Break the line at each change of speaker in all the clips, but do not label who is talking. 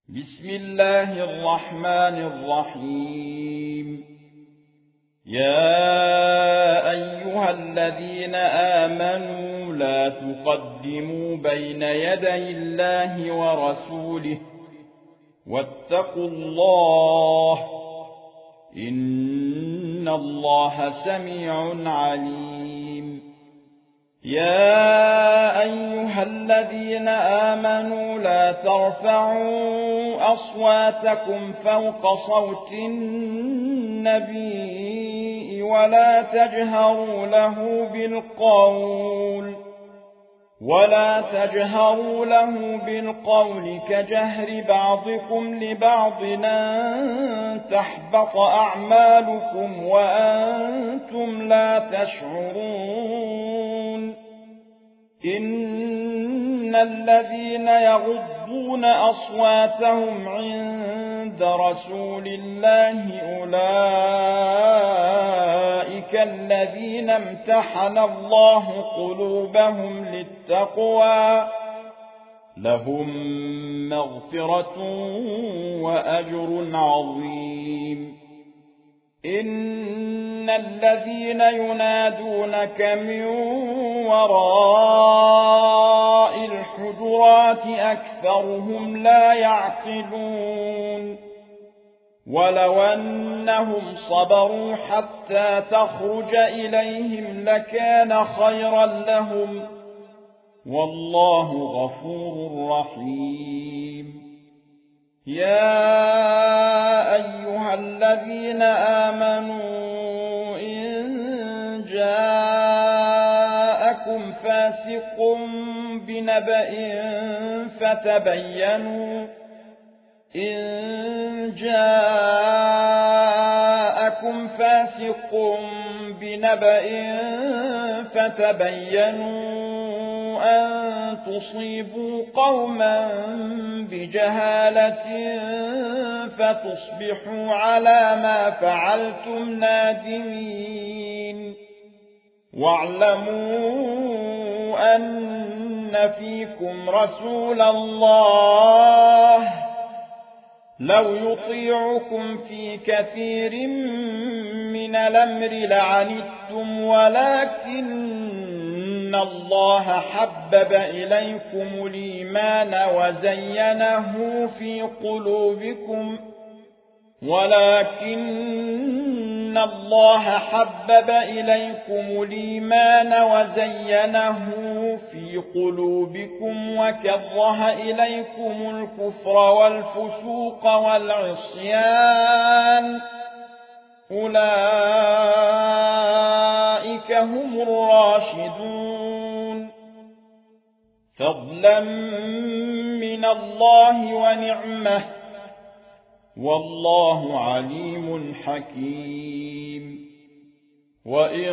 بسم الله الرحمن الرحيم. يا أيها الذين آمنوا لا تقدموا بين يدي الله ورسوله واتقوا الله إن الله سميع عليم. يا أيها الذين آمنوا لا ترفعوا أصواتكم فوق صوت النبي ولا تجهروا له بالقول كجهر بعضكم لبعض أن تحبط أعمالكم وأنتم لا تشعرون. إن الذين يغضون أصواتهم عند رسول الله أولئك الذين امتحن الله قلوبهم للتقوى لهم مغفرة وأجر عظيم. إن الذين ينادونك من وراء الحجرات أكثرهم لا يعقلون. ولو أنهم صبروا حتى تخرج إليهم لكان خيرا لهم والله غفور رحيم. يا أيها الذين آمنوا إن جاءكم فاسق بنبأ فتبينوا أن تصيبوا قوما بجهالة فتصبحوا على ما فعلتم نادمين. واعلموا أن فيكم رسول الله لو يطيعكم في كثير من الأمر لعنتم ولكن الله حبب إليكم الإيمان وزينه في قلوبكم وكره إليكم الكفر والفسوق والعصيان أولئك هم الراشدون فضلا من الله ونعمه والله عليم حكيم. وإن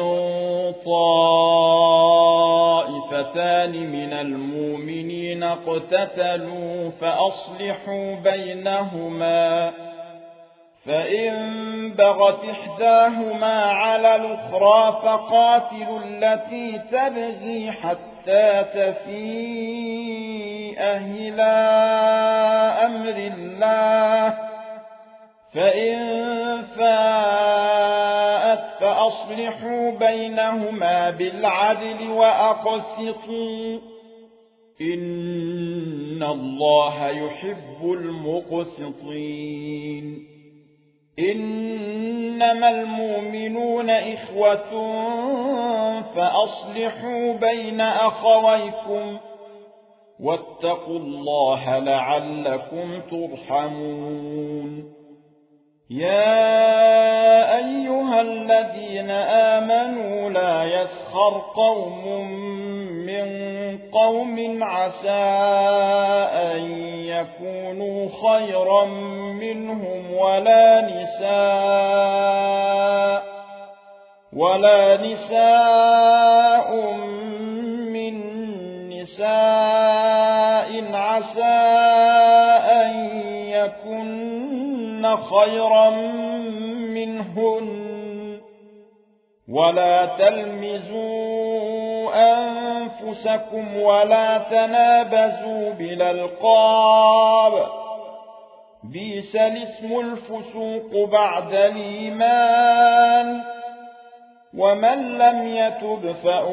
طائفتان من المؤمنين اقتتلوا فأصلحوا بينهما فإن بغت إحداهما على الأخرى فقاتلوا التي تبغي حتى تفيء إلى أمر الله فإن فاءت فأصلحوا بينهما بالعدل وأقسطوا إن الله يحب المقسطين. إنما المؤمنون إخوة فأصلحوا بين أخويكم واتقوا الله لعلكم ترحمون. يا أيها الذين آمنوا لا يسخر قوم من قوم عسى أن يكونوا خيرا منهم ولا نساء من نساء عسى أن يكن خيرا منهن ولا تلمزوا أنفسكم ولا تنابزوا بالألقاب بئس الاسم الفسوق بعد الإيمان ومن لم يتب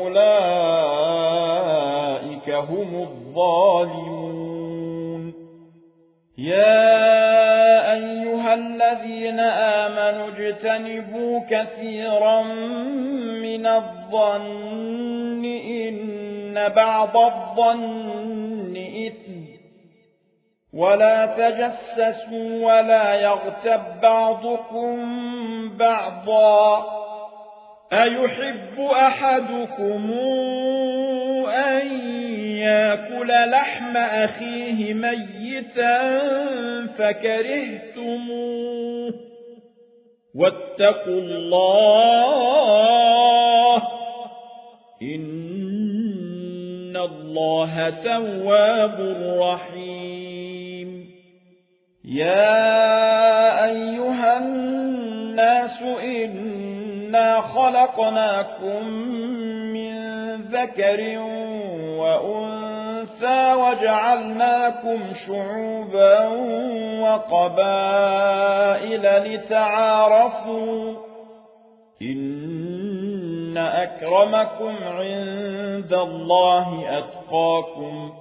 فأولئك هم الظالمون يا أيها الذين آمنوا اجتنبوا كثيرا من الظن إن بعض الظن إثم ولا تجسسوا ولا يغتب بعضكم بعضا أيحب أحدكم أن يأكل لحم أخيه ميتا فكرهتموه واتقوا الله إن الله تواب رحيم يا أيها الناس إنا خلقناكم من ذكر وأنثى وجعلناكم شعوبا وقبائل لتعارفوا إن أكرمكم عند الله أتقاكم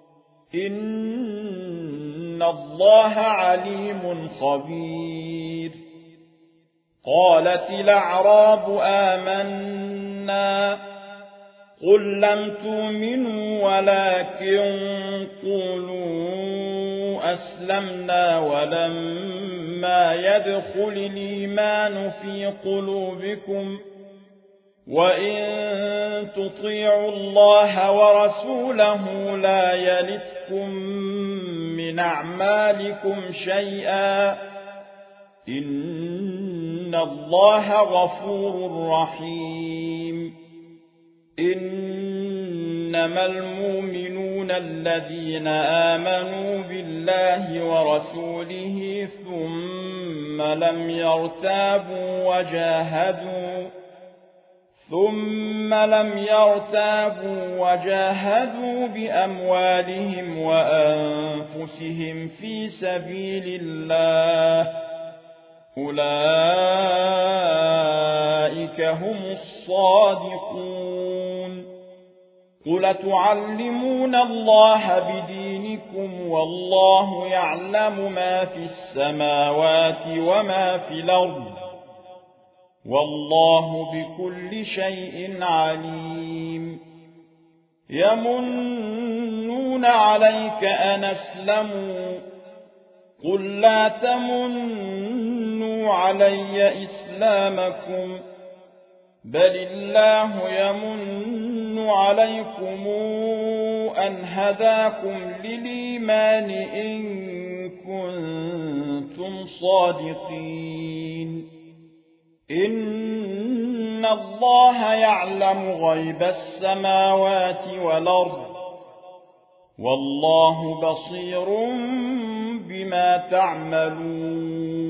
إن الله عليم خبير قالت الأعراب آمنا قل لم تؤمنوا ولكن قولوا أسلمنا ولما يدخل الإيمان في قلوبكم وإن تطيعوا الله ورسوله لا يلتكم من أعمالكم شيئا إن الله غفور رحيم إنما المؤمنون الذين آمنوا بالله ورسوله ثم لم يرتابوا وجاهدوا بأموالهم وأنفسهم في سبيل الله أولئك هم الصادقون قل تعلمون الله بدينكم والله يعلم ما في السماوات وما في الأرض والله بكل شيء عليم يمنون عليك أن أسلموا قل لا تمنوا علي إسلامكم بل الله يمن عليكم أن هداكم للإيمان إن كنتم صادقين إن الله يعلم غيب السماوات والأرض والله بصير بما تعملون